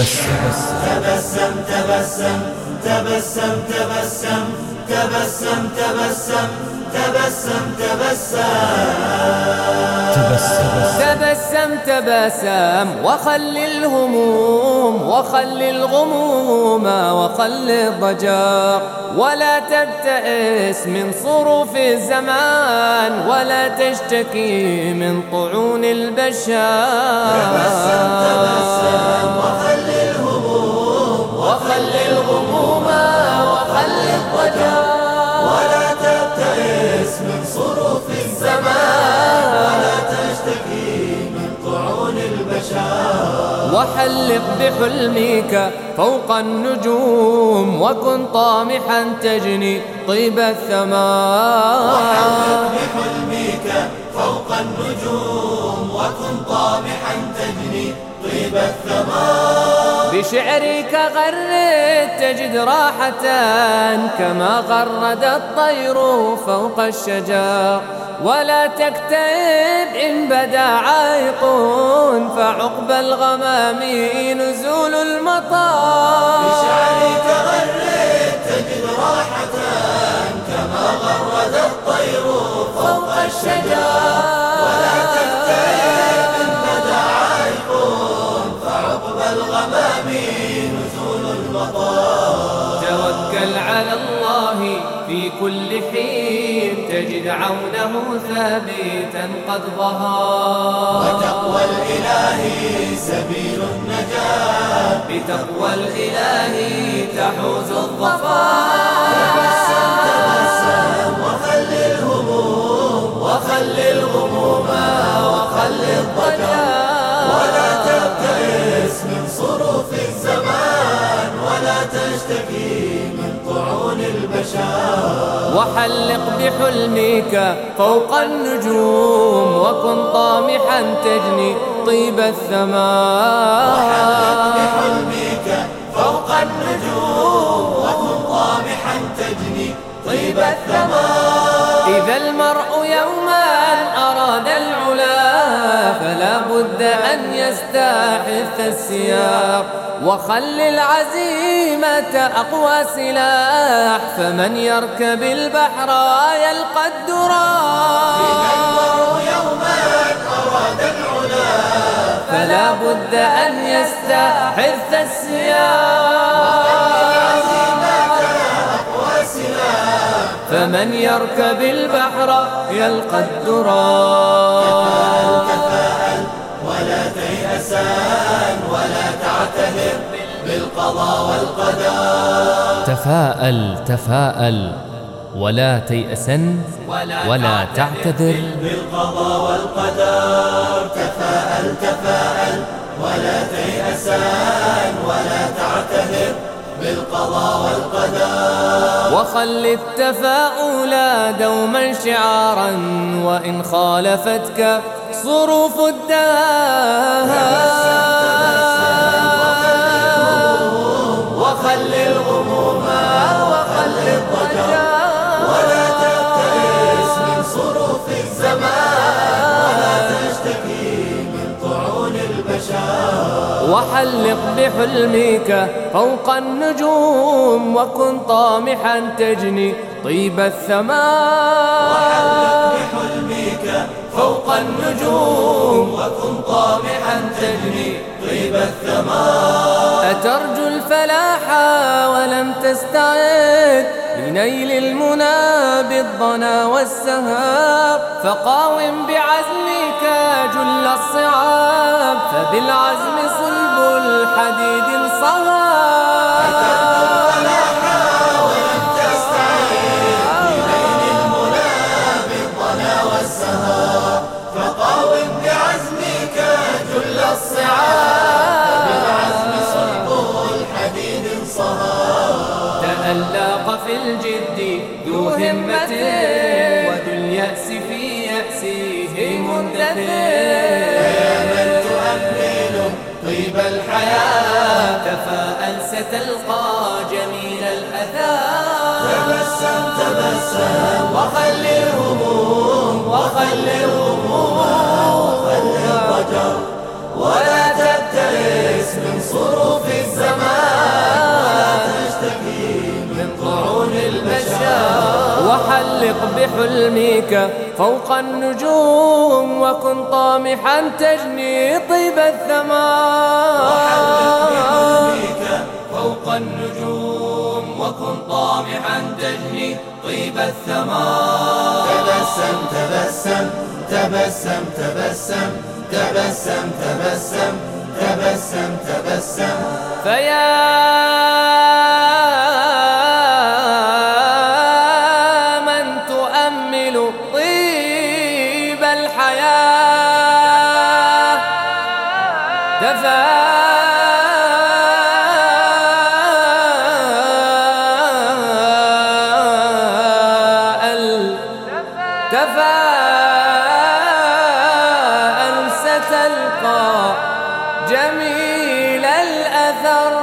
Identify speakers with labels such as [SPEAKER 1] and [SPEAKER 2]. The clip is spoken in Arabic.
[SPEAKER 1] تبسم تبسم تبسم تبسم تبسم تبسم تبسم
[SPEAKER 2] تبسم تبسم وخل الهموم وخل الغموم وخل الضجر، ولا تبتئس من صروف الزمان ولا تشتكي من طعون البشر.
[SPEAKER 1] تبسم تبسم وخل الهموم
[SPEAKER 2] وخل الغموم وخل الضجر،
[SPEAKER 1] ولا تبتئس من صروف الزمان ولا تشتكي من طعون البشر.
[SPEAKER 2] وحلق بحلمك فوق النجوم وكن طامحا تجني طيب الثمار.
[SPEAKER 1] وحلق بحلمك فوق النجوم وكن طامحا تجني طيب الثمار.
[SPEAKER 2] بشعرك غرد تجد راحة كما غرد الطير فوق الشجر، ولا تكتئب إن بدا عائق فعقب الغمام نزول المطر.
[SPEAKER 1] بشعرك غرد تجد راحة كما غرد الطير فوق الشجر، ولا تكتئب إن بدا عائق فعقب الغمام نزول المطر.
[SPEAKER 2] توكل على الله في كل حين تجد عونه ثابتا قد ظهر.
[SPEAKER 1] وتقوى الإله سبيل النجاة،
[SPEAKER 2] بتقوى الإله تحوز الظفر.
[SPEAKER 1] تبسم تبسم وخل الهموم
[SPEAKER 2] وخل الغموم وخل الضجر،
[SPEAKER 1] ولا تبتئس من صروف الزمان ولا تشتكي من طعون البشر.
[SPEAKER 2] وحلق بحلمك فوق النجوم وكن طامحا تجني طيب الثمار.
[SPEAKER 1] وحلق بحلمك فوق النجوم وكن طامحا تجني طيب الثمار.
[SPEAKER 2] إذا المرء يوما أراد العلا فلا بد أن يستحث السياق، وخل العزيمة أقوى سلاح فمن يركب البحر يلقى الدرار.
[SPEAKER 1] إذا المرء يوما أراد العلا
[SPEAKER 2] فلا بد أن يستحث السياق، فمن يركب البحر يلقى الدرار.
[SPEAKER 1] تفاءل ولا تيأسان ولا تعتذر بالقضاء والقدر.
[SPEAKER 2] تفاءل تفاءل ولا تيأسن ولا تعتذر
[SPEAKER 1] بالقضاء والقدر. تفاءل تفاءل ولا تيأسان ولا تعتذر بالقضاء والقدر.
[SPEAKER 2] وخل التفاؤل دوما شعارا وإن خالفتك صروف الدهر. وخل الغموم وخل الضجر،
[SPEAKER 1] ولا تبتئس من صروف الزمان ولا تشتكي من طعون البشر.
[SPEAKER 2] وحلق بحلمك فوق النجوم وكن طامحا تجني طيب الثمار.
[SPEAKER 1] وحلق بحلمك فوق النجوم وكن طامحا تجني طيب الثمار.
[SPEAKER 2] أترجو الفلاح ولم تستعد لنيل المنى بالضنا والسهاب، فقاوم بعزمك جل الصعاب فبالعزم صلب الحديد انصهر. تألق في الجد ذو همة وذو اليأس في يأسه مندثر.
[SPEAKER 1] يا من تؤمل طيب الحياة
[SPEAKER 2] تفاءل ستلقى جميل الأثار.
[SPEAKER 1] تبسم تبسم وخل الهموم وخل الغموم وخل الضجر، ولا تبتئس من صروف
[SPEAKER 2] حلمك فوق النجوم وكن طامحا تجني طيب الثمار.
[SPEAKER 1] بحلمك فوق النجوم وكن طامحا تجني طيب الثمار. تبسم تبسم تبسم تبسم تبسم تبسم تبسم تبسم.
[SPEAKER 2] فيا من تؤمل طيب الحياة تفاءل ستلقى جميل الأثر.